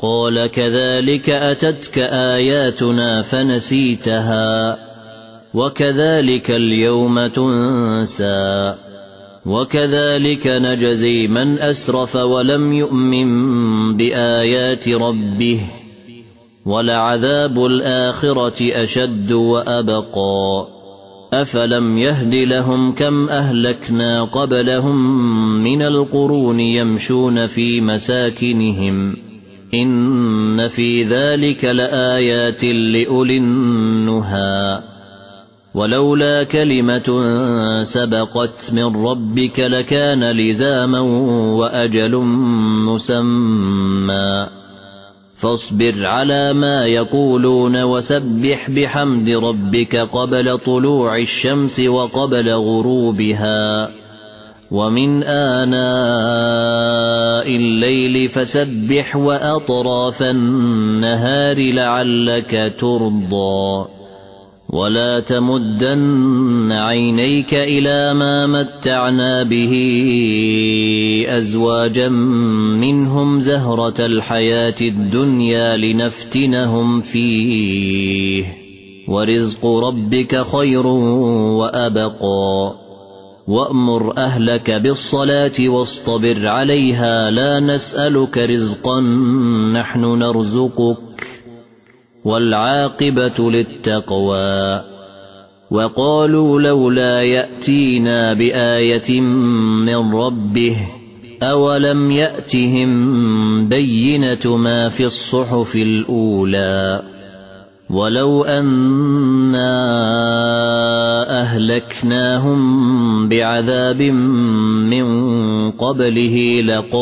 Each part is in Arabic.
قال كذلك أتتك آياتنا فنسيتها وكذلك اليوم تنسى وكذلك نجزي من أسرف ولم يؤمن بآيات ربه ولعذاب الآخرة أشد وأبقى أفلم يهد لهم كم أهلكنا قبلهم من القرون يمشون في مساكنهم إن في ذلك لآيات لأولي النهى ولولا كلمة سبقت من ربك لكان لزاما وأجل مسمى فاصبر على ما يقولون وسبح بحمد ربك قبل طلوع الشمس وقبل غروبها ومن آناء الليل فسبح وأطراف النهار لعلك ترضى ولا تمدن عينيك إلى ما متعنا به أزواجا منهم زهرة الحياة الدنيا لنفتنهم فيه ورزق ربك خير وأبقى وأمر أهلك بالصلاة واصطبر عليها لا نسألك رزقا نحن نرزقك والعاقبة للتقوى وقالوا لولا يأتينا بآية من ربه أولم يأتهم بينة ما في الصحف الأولى ولو أنا أهلكناهم بعذاب من قبله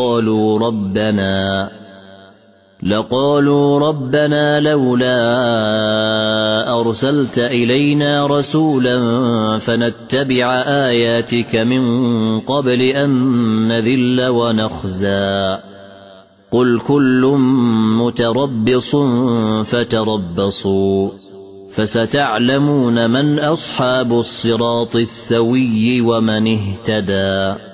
لقالوا ربنا لولا أرسلت إلينا رسولا فنتبع آياتك من قبل أن نذل ونخزى قل كل متربص فتربصوا فستعلمون من أصحاب الصراط السوي ومن اهتدى